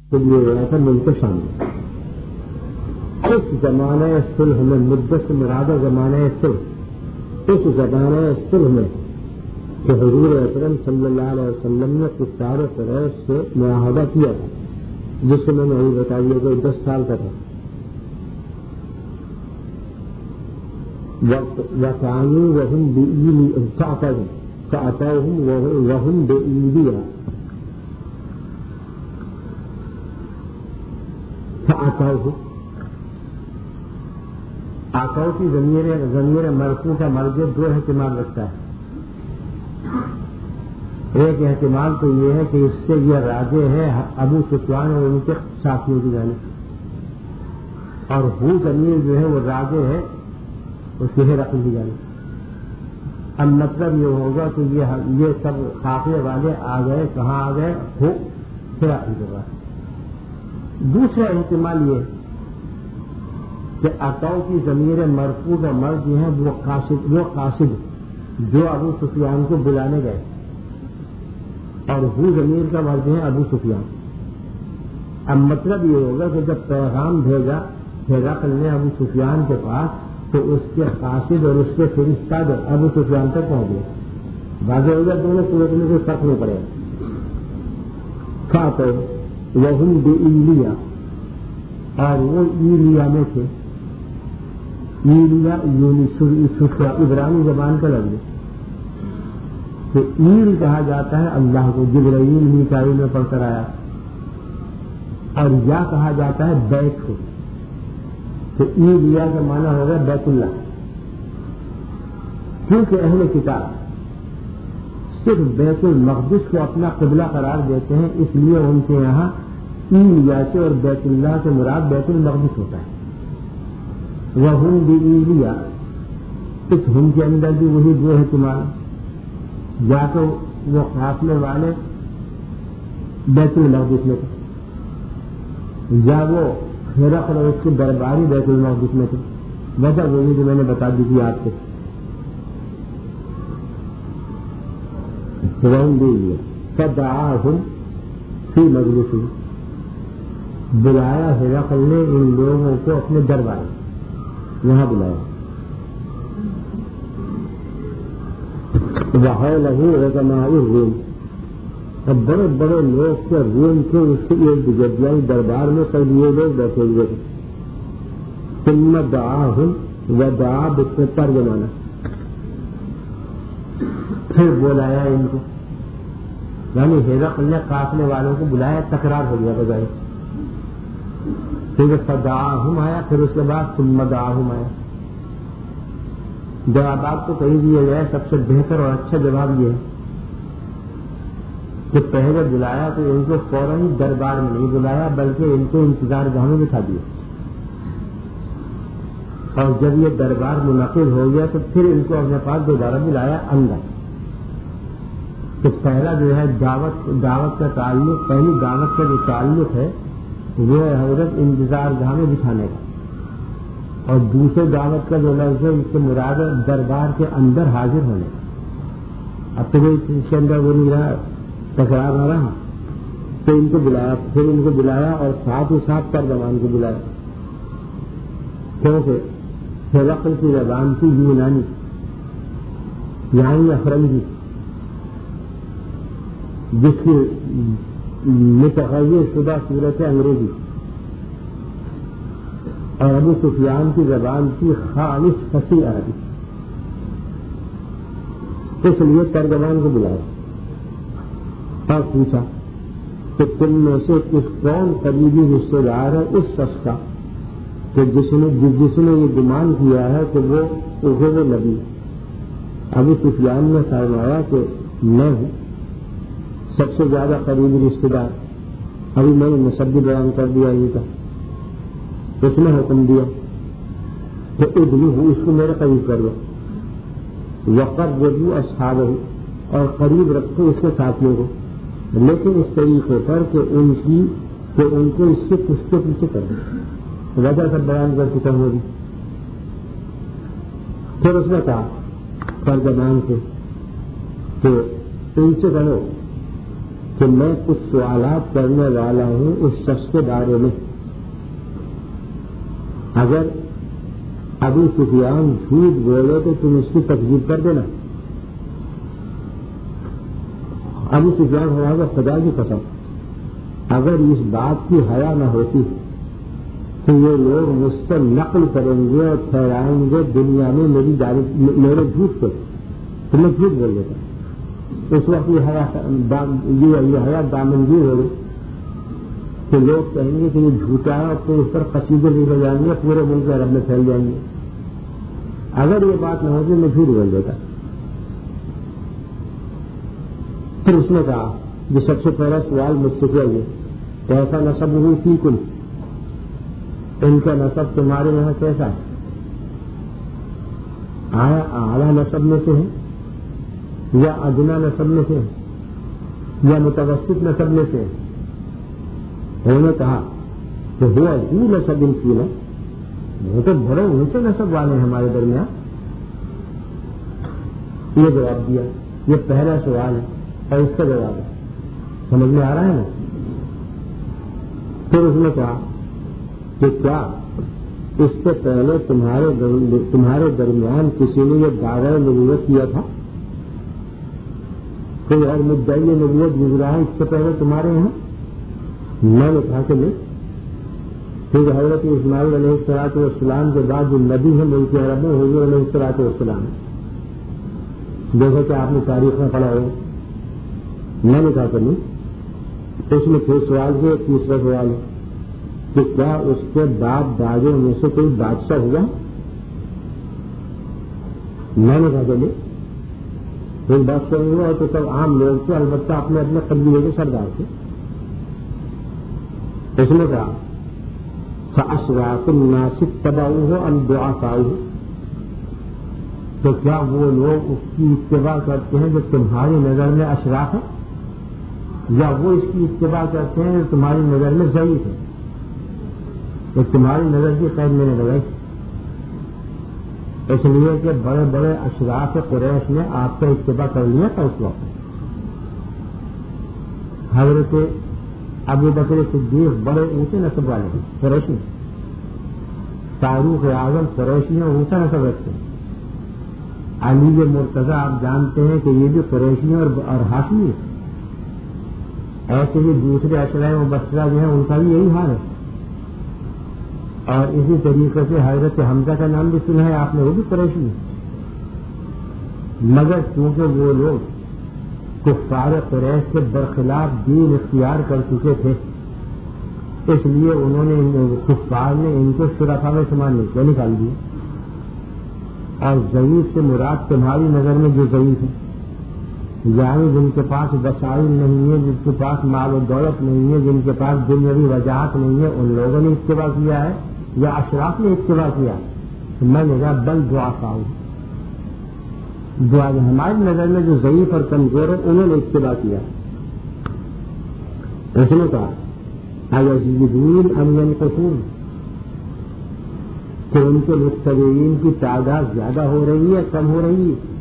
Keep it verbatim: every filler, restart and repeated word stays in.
تو یہ ہوا تھا ملک شام میں. اس زمانہ صلح میں مدت سے مرادہ زمانہ صلح اس زمانہ صلح میں کہ حضور اکرم صلی اللہ علیہ وسلم نے کفار قریش سے معاہدہ کیا تھا جس سے میں نے ابھی بتا دیا کہ دس سال کا تھا. وَكَانُوا وَهُمْ بِإِيلِيَا فَأَتَوْهُمْ وَهُمْ بِإِيلِيَا فَأَتَوْهُمْ آتاؤ کی ضمیر ضمیر مرفوع کا مرجع دو احتمال رکھتا ہے. ایک احتمال تو یہ ہے کہ اس سے یہ راجع ہے ابو سفیان اور ان کے ساتھیوں کی جانب, اور ہو ضمیر جو ہے وہ راجع ہے اس کے رقم کی جانب. اب مطلب یہ ہوگا کہ یہ یہ سب قافلے والے آ گئے, کہاں آ گئے؟ ہو ہراقل کے پاس. دوسرا احتمال یہ کہ عطاؤ کی ضمیر مرفوع کا مرد جو ہے وہ قاصد وہ قاصد جو ابو سفیان کو بلانے گئے, اور ہو ضمیر کا مرد ہے ابو سفیان. اب مطلب یہ ہوگا کہ جب پیغام بھیجا ہرقل نے ابو سفیان کے پاس تو اس کے قاصد اور اس کے فرشتہ ابو سفیان تک پہنچ گئے. واضح ہو گیا دونوں صورت میں کوئی فرق نہیں پڑے. کھاتے وہم بِإِيلِيَا اور وہ ایلیا میں تھے. ایلیا عبرانی زبان کا لفظ ہے تو ایل کہا جاتا ہے اللہ کو, جبرائیل میکائیل میں پڑھ کر آیا, اور یا کہا جاتا ہے بیت کو, تو ایلیا کا معنی ہوگا بیت اللہ. کیونکہ اہل کتاب صرف بیت المقدس کو اپنا قبلہ قرار دیتے ہیں, اس لیے ان کے یہاں ایلیا سے اور بیت اللہ سے مراد بیت المقدس ہوتا ہے. وَهُمْ بِإِيلِيَا اس ہم کے اندر بھی وہی دو احتمال, یا تو وہ قافلے والے بیت المقدس میں تھے یا وہ ہرقل اور اس کے درباری بیت المقدس میں تھے. وجہ وہی جو میں نے بتا دی تھی آپ کو. وَهُمْ بِإِيلِيَا فَدَعَاهُمْ فِي مَجْلِسِهِ بلایا ہرقل نے ان لوگوں کو اپنے دربار یہاں بلایا. وَحَوْلَهُ عُظَمَاءُ الرُّومِ اب بڑے بڑے لوگ کے روم کے اس کے ایک جگہ دربار میں سب یہ لوگ بیٹھے ہوئے تھے. ثُمَّ دَعَاهُمْ وَدَعَا بِسْمِ ترجمانہ پھر بلایا ان کو, یعنی ہرقل نے قافلے والوں کو بلایا, تکرار ہو گیا بجائے. پھر فدعاہم آیا, پھر اس کے بعد ثم دعاہم آیا. جوابات کو کہی دیے گئے, سب سے بہتر اور اچھا جواب یہ ہے کہ پہلے بلایا تو ان کو فوراً دربار میں نہیں بلایا بلکہ ان کو انتظار گاہ میں بٹھا دیا, اور جب یہ دربار منعقد ہو گیا تو پھر ان کو اپنے پاس دوبارہ بلایا اندر. تو پہلا جو ہے دعوت دعوت کا تعلق پہلی دعوت کا جو تعلق ہے وہ ہے حضرت انتظار گاہ میں بٹھانے کا, اور دوسرے دعوت کا جو لفظ ہے اس سے مراد دربار کے اندر حاضر ہونے کا. اب تو اس کے اندر وہ نہیں رہا, تکرار نہ رہا, تو ان کو بلایا, پھر ان کو بلایا اور ساتھ ہی ساتھ ترجمان کو بلایا. کیونکہ ہرقل کی زبان تھی یونانی یعنی افرنگی, جس کی متغیر شدہ صورت ہے انگریزی, اور ابو سفیان کی زبان تھی خالص فصیح عربی. اس لیے ترجمان کو بلایا اور پوچھا کہ تم میں سے کس کون قریبی رشتے دار ہے اس شخص کا کہ جس نے جس نے یہ گمان کیا ہے کہ وہ وہ نبی. ابو سفیان نے فرمایا کہ میں ہوں سب سے زیادہ قریبی رشتے دار. ابھی میں نے مصدی بیان کر دیا ان کا. اس نے حکم دیا کہ ادنی ہوں اس کو میرے قریب کر دو, وقربوا اصحابہ اور قریب رکھو اس کے ساتھیوں کو, لیکن اس طریقے پر کہ ان کی کہ ان کو اس سے کچھ کے پیچھے کر دیں. وجہ سب بیان کر چکا ہوگی. پھر اس نے کہا ترجمان سے کہ ان سے کہو کہ میں کچھ سوالات کرنے والا ہوں اس شخص کے بارے میں، اگر ابو سفیان جھوٹ بولے تو تم اس کی تکذیب کر دینا۔ ابو سفیان ہوا گا خدا کی قسم، اگر اس بات کی حیا نہ ہوتی تو یہ لوگ مجھ سے نقل کریں گے اور ٹھہرائیں گے دنیا میں میری میرے جھوٹ کو، تو میں جھوٹ بول دیتا۔ اس وقت یہ حیا یہ حیا دامنگیر ہو گئی کہ لوگ کہیں گے کہ یہ جھوٹا ہے اور تو اس پر قصیدے لکھے جائیں گے، پورے ملک عرب میں پھیل جائیں گے۔ اگر یہ بات نہ ہوتی میں جھوٹ بول دیتا۔ پھر اس نے کہا جو سب سے پہلا سوال مجھ سے کیا یہ ایسا نسب ہوئی تھی کل، ان کا نسب تمہارے یہاں کیسا ہے؟ آیا اعلیٰ نسب میں سے ہے یا ادنا نسب میں سے ہے یا متوسط نسب میں سے ہے؟ انہوں نے کہا کہ ہوا دو نسب ان کی ہے، وہ تو بڑے اونچے نسب والے ہیں ہمارے درمیان۔ یہ جواب دیا، یہ پہلا سوال ہے اور اس کا جواب ہے، سمجھ میں آ رہا ہے نا؟ پھر اس نے کہا کہ کیا اس سے پہلے تمہارے تمہارے درمیان کسی نے یہ دعویٰ نبوت کیا تھا؟ کوئی اور مدعی نبوت گزرا ہے اس سے پہلے تمہارے یہاں؟ میں نے کہا کہ نہیں، کیونکہ حضرت اسماعیل علیہ الصلوۃ والسلام کے بعد جو نبی ہے ملک عرب میں حضور علیہ الصلوۃ والسلام ہے، جیسا کہ آپ نے تاریخ میں پڑھا ہو۔ میں نے کہا کہ نہیں۔ اس میں پھر سوال سے تیسرا سوال ہے کہ کیا اس کے باپ دادوں میں سے کوئی بادشاہ ہوا؟ میں نے کہا کہ نہیں، کوئی بادشاہ نہیں ہوا تو سب عام لوگ تھے، البتہ اپنے اپنے قبیلے کے سردار تھے۔ اس نے کہا فَأَشْرَافُ النَّاسِ اتَّبَعُوهُ أَمْ ضُعَفَاؤُهُ، تو کیا وہ لوگ اس کی اتباع کرتے ہیں جو تمہاری نظر میں اشراف ہے، یا وہ اس کی اتباع کرتے ہیں جو تمہاری نظر میں ضعیف ہے؟ تو تمہاری نظر کی قید میں نے لگائی، اس لیے کہ بڑے بڑے اشراف قریش نے آپ کا اتباع کر لیا تھا اس وقت۔ حضرت ابو بکر صدیق بڑے اونچے نسب والے ہیں، قریشی، فاروق اعظم قریشی ہیں، اونچا نسب رکھتے ہیں۔ علی مرتضی آپ جانتے ہیں کہ یہ بھی قریشی اور ہاشمی ہے۔ ایسے ہی دوسرے اشرائے مبشرہ جو ہیں ان کا بھی یہی حال ہے، اور اسی طریقے سے حضرت حمزہ کا نام بھی سنا ہے آپ نے، وہ بھی قریشی ہے۔ مگر چونکہ وہ لوگ کفار قریش کے برخلاف دین اختیار کر چکے تھے، اس لیے انہوں نے کفار نے ان کو شرفا میں شمار نہیں کیا، نکال دیا۔ اور ضعیف سے مراد تمہاری نظر میں جو ضعیف ہے، یعنی جن کے پاس وسائل نہیں ہے، جن کے پاس مال و دولت نہیں ہے، جن کے پاس دنیاوی وجاہت نہیں ہے، ان لوگوں نے اتباع کیا ہے یا اشراف نے اتباع کیا؟ تو میں نے کہا بل ضعفاء، جو آج ہماری نظر میں جو ضعیف اور کمزور ہے انہوں نے اتباع کیا۔ اس نے کہا ایزیدون ام ینقصون، کہ ان کے متبعین کی تعداد زیادہ ہو رہی ہے کم ہو رہی ہے؟